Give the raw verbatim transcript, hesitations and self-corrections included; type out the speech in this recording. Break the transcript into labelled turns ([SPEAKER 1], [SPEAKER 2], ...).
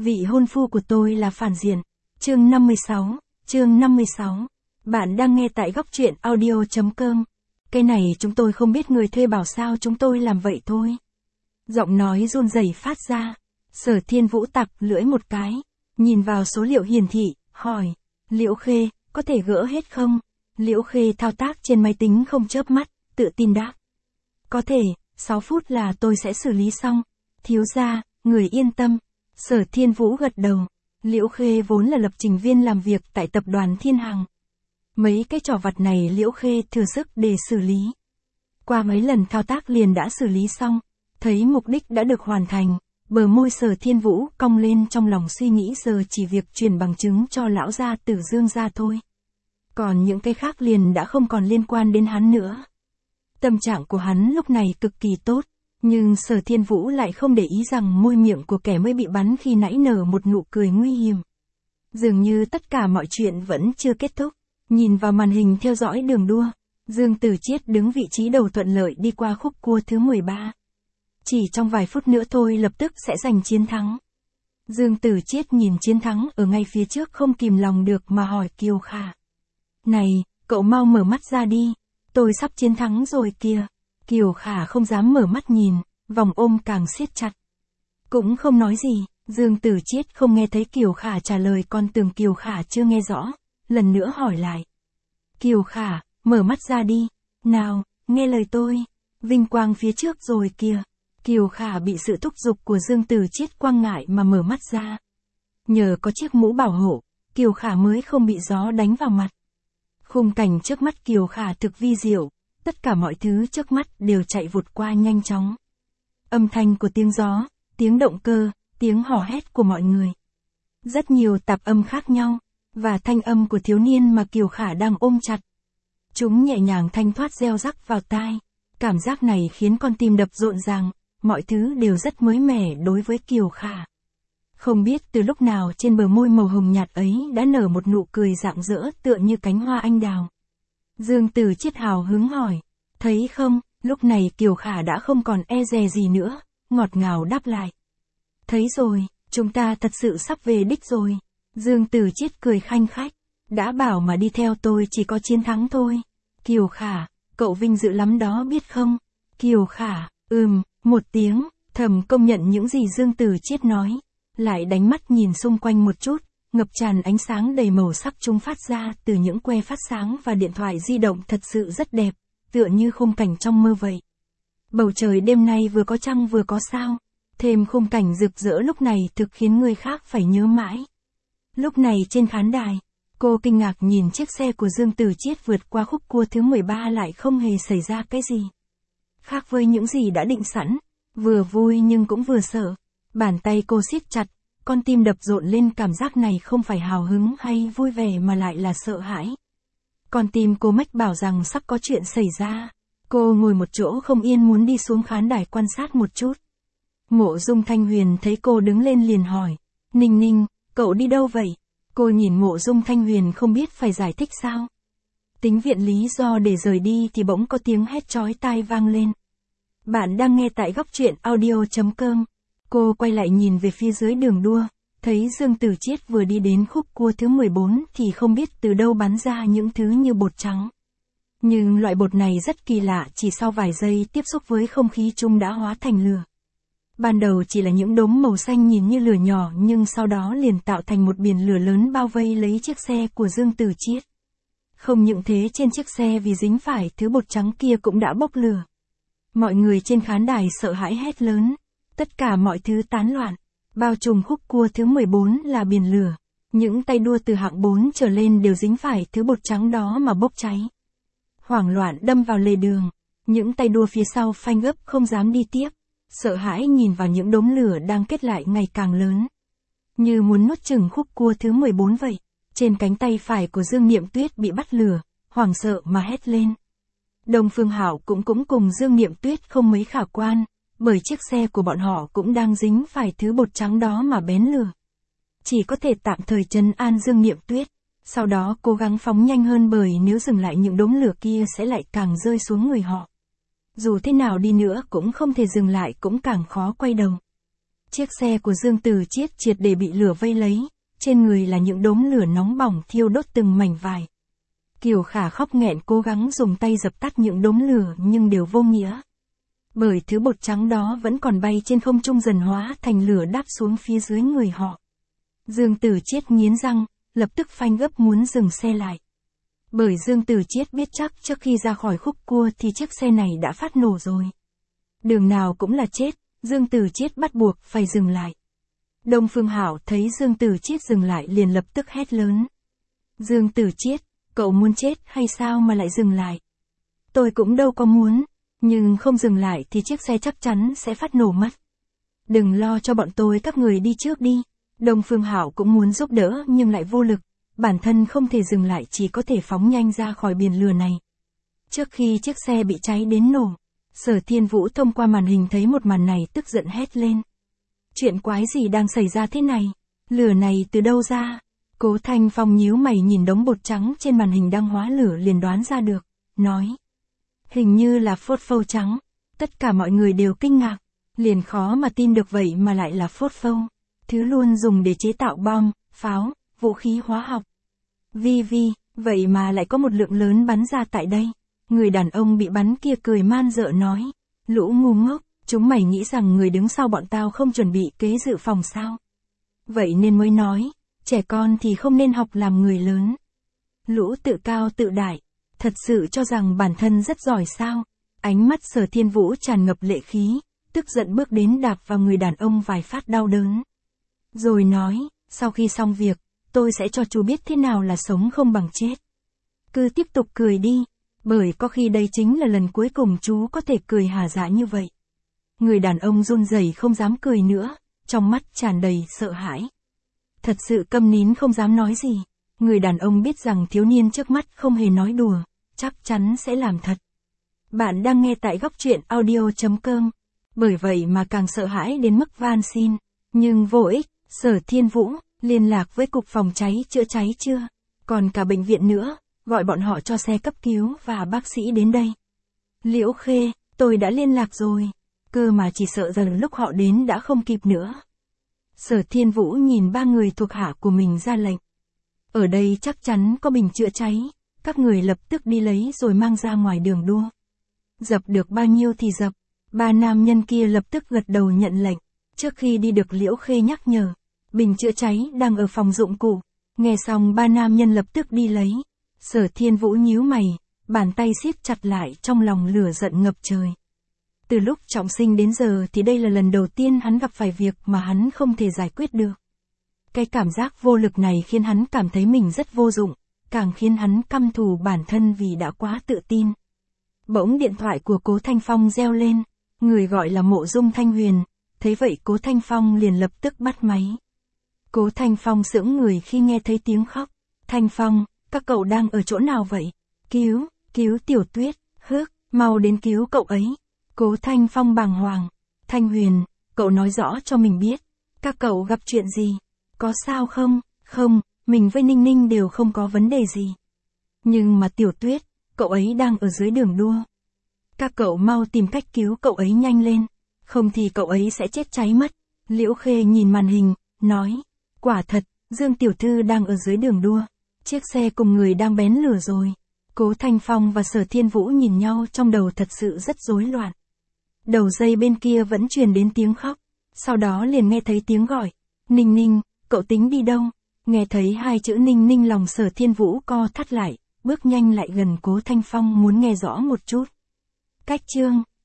[SPEAKER 1] Vị hôn phu của tôi là phản diện. Chương năm mươi sáu, chương năm mươi sáu. Bạn đang nghe tại góc truyện audio chấm com. Cái này chúng tôi không biết, người thuê bảo sao chúng tôi làm vậy thôi. Giọng nói run rẩy phát ra. Sở Thiên Vũ tặc lưỡi một cái, nhìn vào số liệu hiển thị, hỏi, Liễu Khê, có thể gỡ hết không? Liễu Khê thao tác trên máy tính không chớp mắt, tự tin đáp. Có thể, sáu phút là tôi sẽ xử lý xong. Thiếu gia, người yên tâm. Sở Thiên Vũ gật đầu. Liễu Khê vốn là lập trình viên làm việc tại tập đoàn Thiên Hằng. Mấy cái trò vặt này Liễu Khê thừa sức để xử lý. Qua mấy lần thao tác liền đã xử lý xong, thấy mục đích đã được hoàn thành, bờ môi Sở Thiên Vũ cong lên, trong lòng suy nghĩ giờ chỉ việc truyền bằng chứng cho lão gia Tử Dương gia thôi. Còn những cái khác liền đã không còn liên quan đến hắn nữa. Tâm trạng của hắn lúc này cực kỳ tốt, nhưng Sở Thiên Vũ lại không để ý rằng môi miệng của kẻ mới bị bắn khi nãy nở một nụ cười nguy hiểm. Dường như tất cả mọi chuyện vẫn chưa kết thúc. Nhìn vào màn hình theo dõi đường đua, Dương Tử Chiết đứng vị trí đầu thuận lợi đi qua khúc cua thứ mười ba. Chỉ trong vài phút nữa thôi lập tức sẽ giành chiến thắng. Dương Tử Chiết nhìn chiến thắng ở ngay phía trước không kìm lòng được mà hỏi Kiều Khả. Này, cậu mau mở mắt ra đi, tôi sắp chiến thắng rồi kìa. Kiều Khả không dám mở mắt nhìn, vòng ôm càng siết chặt. Cũng không nói gì, Dương Tử Chiết không nghe thấy Kiều Khả trả lời, còn tưởng Kiều Khả chưa nghe rõ, lần nữa hỏi lại. Kiều Khả, mở mắt ra đi, nào, nghe lời tôi, vinh quang phía trước rồi kìa. Kiều Khả bị sự thúc giục của Dương Tử Chiết quăng ngại mà mở mắt ra. Nhờ có chiếc mũ bảo hộ, Kiều Khả mới không bị gió đánh vào mặt. Khung cảnh trước mắt Kiều Khả thực vi diệu, tất cả mọi thứ trước mắt đều chạy vụt qua nhanh chóng. Âm thanh của tiếng gió, tiếng động cơ, tiếng hò hét của mọi người. Rất nhiều tạp âm khác nhau, và thanh âm của thiếu niên mà Kiều Khả đang ôm chặt. Chúng nhẹ nhàng thanh thoát reo rắc vào tai. Cảm giác này khiến con tim đập rộn ràng, mọi thứ đều rất mới mẻ đối với Kiều Khả. Không biết từ lúc nào trên bờ môi màu hồng nhạt ấy đã nở một nụ cười rạng rỡ tựa như cánh hoa anh đào. Dương Tử Chiết hào hứng hỏi, thấy không, lúc này Kiều Khả đã không còn e dè gì nữa, ngọt ngào đáp lại. Thấy rồi, chúng ta thật sự sắp về đích rồi. Dương Tử Chiết cười khanh khách, đã bảo mà đi theo tôi chỉ có chiến thắng thôi. Kiều Khả, cậu vinh dự lắm đó biết không? Kiều Khả, ừm, một tiếng, thầm công nhận những gì Dương Tử Chiết nói, lại đánh mắt nhìn xung quanh một chút, ngập tràn ánh sáng đầy màu sắc chúng phát ra từ những que phát sáng và điện thoại di động thật sự rất đẹp, tựa như khung cảnh trong mơ vậy. Bầu trời đêm nay vừa có trăng vừa có sao, thêm khung cảnh rực rỡ lúc này thực khiến người khác phải nhớ mãi. Lúc này trên khán đài, cô kinh ngạc nhìn chiếc xe của Dương Tử Chiết vượt qua khúc cua thứ mười ba lại không hề xảy ra cái gì. Khác với những gì đã định sẵn, vừa vui nhưng cũng vừa sợ. Bàn tay cô siết chặt, con tim đập rộn lên, cảm giác này không phải hào hứng hay vui vẻ mà lại là sợ hãi. Con tim cô mách bảo rằng sắp có chuyện xảy ra. Cô ngồi một chỗ không yên muốn đi xuống khán đài quan sát một chút. Mộ Dung Thanh Huyền thấy cô đứng lên liền hỏi, Ninh Ninh, cậu đi đâu vậy? Cô nhìn Mộ Dung Thanh Huyền không biết phải giải thích sao. Tính viện lý do để rời đi thì bỗng có tiếng hét chói tai vang lên. Bạn đang nghe tại góc truyện audio chấm com. Cô quay lại nhìn về phía dưới đường đua, thấy Dương Tử Chiết vừa đi đến khúc cua thứ mười bốn thì không biết từ đâu bắn ra những thứ như bột trắng. Nhưng loại bột này rất kỳ lạ, chỉ sau vài giây tiếp xúc với không khí chúng đã hóa thành lửa. Ban đầu chỉ là những đốm màu xanh nhìn như lửa nhỏ, nhưng sau đó liền tạo thành một biển lửa lớn bao vây lấy chiếc xe của Dương Tử Chiết. Không những thế, trên chiếc xe vì dính phải thứ bột trắng kia cũng đã bốc lửa. Mọi người trên khán đài sợ hãi hét lớn. Tất cả mọi thứ tán loạn. Bao trùm khúc cua thứ mười bốn là biển lửa. Những tay đua từ hạng bốn trở lên đều dính phải thứ bột trắng đó mà bốc cháy. Hoảng loạn đâm vào lề đường. Những tay đua phía sau phanh gấp không dám đi tiếp. Sợ hãi nhìn vào những đốm lửa đang kết lại ngày càng lớn. Như muốn nuốt chửng khúc cua thứ mười bốn vậy. Trên cánh tay phải của Dương Niệm Tuyết bị bắt lửa, hoảng sợ mà hét lên. Đông Phương Hạo cũng cũng cùng Dương Niệm Tuyết không mấy khả quan, bởi chiếc xe của bọn họ cũng đang dính phải thứ bột trắng đó mà bén lửa. Chỉ có thể tạm thời trấn an Dương Niệm Tuyết, sau đó cố gắng phóng nhanh hơn, bởi nếu dừng lại những đốm lửa kia sẽ lại càng rơi xuống người họ. Dù thế nào đi nữa cũng không thể dừng lại, cũng càng khó quay đầu. Chiếc xe của Dương Từ Chiết triệt để bị lửa vây lấy, trên người là những đốm lửa nóng bỏng thiêu đốt từng mảnh vải. Kiều Khả khóc nghẹn cố gắng dùng tay dập tắt những đốm lửa nhưng đều vô nghĩa. Bởi thứ bột trắng đó vẫn còn bay trên không trung dần hóa thành lửa đáp xuống phía dưới người họ. Dương Từ Chiết nghiến răng, lập tức phanh gấp muốn dừng xe lại. Bởi Dương Từ Chiết biết chắc trước khi ra khỏi khúc cua thì chiếc xe này đã phát nổ rồi. Đường nào cũng là chết, Dương Từ Chiết bắt buộc phải dừng lại. Đông Phương Hảo thấy Dương Từ Chiết dừng lại liền lập tức hét lớn. Dương Từ Chiết, cậu muốn chết hay sao mà lại dừng lại? Tôi cũng đâu có muốn, nhưng không dừng lại thì chiếc xe chắc chắn sẽ phát nổ mất. Đừng lo cho bọn tôi, các người đi trước đi. Đông Phương Hảo cũng muốn giúp đỡ nhưng lại vô lực, bản thân không thể dừng lại chỉ có thể phóng nhanh ra khỏi biển lửa này. Trước khi chiếc xe bị cháy đến nổ, Sở Thiên Vũ thông qua màn hình thấy một màn này tức giận hét lên. Chuyện quái gì đang xảy ra thế này? Lửa này từ đâu ra? Cố Thanh Phong nhíu mày nhìn đống bột trắng trên màn hình đang hóa lửa liền đoán ra được, nói. Hình như là phốt phâu trắng. Tất cả mọi người đều kinh ngạc, liền khó mà tin được vậy mà lại là phốt phâu. Thứ luôn dùng để chế tạo bom, pháo, vũ khí hóa học. Vi vi, vậy mà lại có một lượng lớn bắn ra tại đây. Người đàn ông bị bắn kia cười man dợ nói. Lũ ngu ngốc, chúng mày nghĩ rằng người đứng sau bọn tao không chuẩn bị kế dự phòng sao? Vậy nên mới nói, trẻ con thì không nên học làm người lớn. Lũ tự cao tự đại, thật sự cho rằng bản thân rất giỏi sao? Ánh mắt Sở Thiên Vũ tràn ngập lệ khí, tức giận bước đến đạp vào người đàn ông vài phát đau đớn. Rồi nói, sau khi xong việc, tôi sẽ cho chú biết thế nào là sống không bằng chết. Cứ tiếp tục cười đi, bởi có khi đây chính là lần cuối cùng chú có thể cười hà dã như vậy. Người đàn ông run rẩy không dám cười nữa, trong mắt tràn đầy sợ hãi. Thật sự câm nín không dám nói gì. Người đàn ông biết rằng thiếu niên trước mắt không hề nói đùa, chắc chắn sẽ làm thật. Bạn đang nghe tại góc truyện audio chấm com. Bởi vậy mà càng sợ hãi đến mức van xin. Nhưng vô ích, Sở Thiên Vũ, liên lạc với cục phòng cháy chữa cháy chưa? Còn cả bệnh viện nữa, gọi bọn họ cho xe cấp cứu và bác sĩ đến đây. Liễu Khê, tôi đã liên lạc rồi. Cơ mà chỉ sợ rằng lúc họ đến đã không kịp nữa. Sở Thiên Vũ nhìn ba người thuộc hạ của mình ra lệnh. Ở đây chắc chắn có bình chữa cháy, các người lập tức đi lấy rồi mang ra ngoài đường đua. Dập được bao nhiêu thì dập, ba nam nhân kia lập tức gật đầu nhận lệnh. Trước khi đi được Liễu Khê nhắc nhở, bình chữa cháy đang ở phòng dụng cụ. Nghe xong ba nam nhân lập tức đi lấy. Sở Thiên Vũ nhíu mày, bàn tay siết chặt lại trong lòng lửa giận ngập trời. Từ lúc trọng sinh đến giờ thì đây là lần đầu tiên hắn gặp phải việc mà hắn không thể giải quyết được. Cái cảm giác vô lực này khiến hắn cảm thấy mình rất vô dụng, càng khiến hắn căm thù bản thân vì đã quá tự tin. Bỗng điện thoại của Cố Thanh Phong reo lên, người gọi là Mộ Dung Thanh Huyền, thấy vậy Cố Thanh Phong liền lập tức bắt máy. Cố Thanh Phong sững người khi nghe thấy tiếng khóc. Thanh Phong, các cậu đang ở chỗ nào vậy? Cứu, cứu Tiểu Tuyết, Hước, mau đến cứu cậu ấy. Cố Thanh Phong bàng hoàng. Thanh Huyền, cậu nói rõ cho mình biết, các cậu gặp chuyện gì? Có sao không? Không, mình với Ninh Ninh đều không có vấn đề gì. Nhưng mà Tiểu Tuyết, cậu ấy đang ở dưới đường đua. Các cậu mau tìm cách cứu cậu ấy nhanh lên, không thì cậu ấy sẽ chết cháy mất. Liễu Khê nhìn màn hình, nói, quả thật, Dương Tiểu Thư đang ở dưới đường đua. Chiếc xe cùng người đang bén lửa rồi. Cố Thanh Phong và Sở Thiên Vũ nhìn nhau trong đầu thật sự rất rối loạn. Đầu dây bên kia vẫn truyền đến tiếng khóc, sau đó liền nghe thấy tiếng gọi. Ninh Ninh, cậu tính đi đâu? Nghe thấy hai chữ Ninh Ninh lòng Sở Thiên Vũ co thắt lại, bước nhanh lại gần Cố Thanh Phong muốn nghe rõ một chút. Cách chương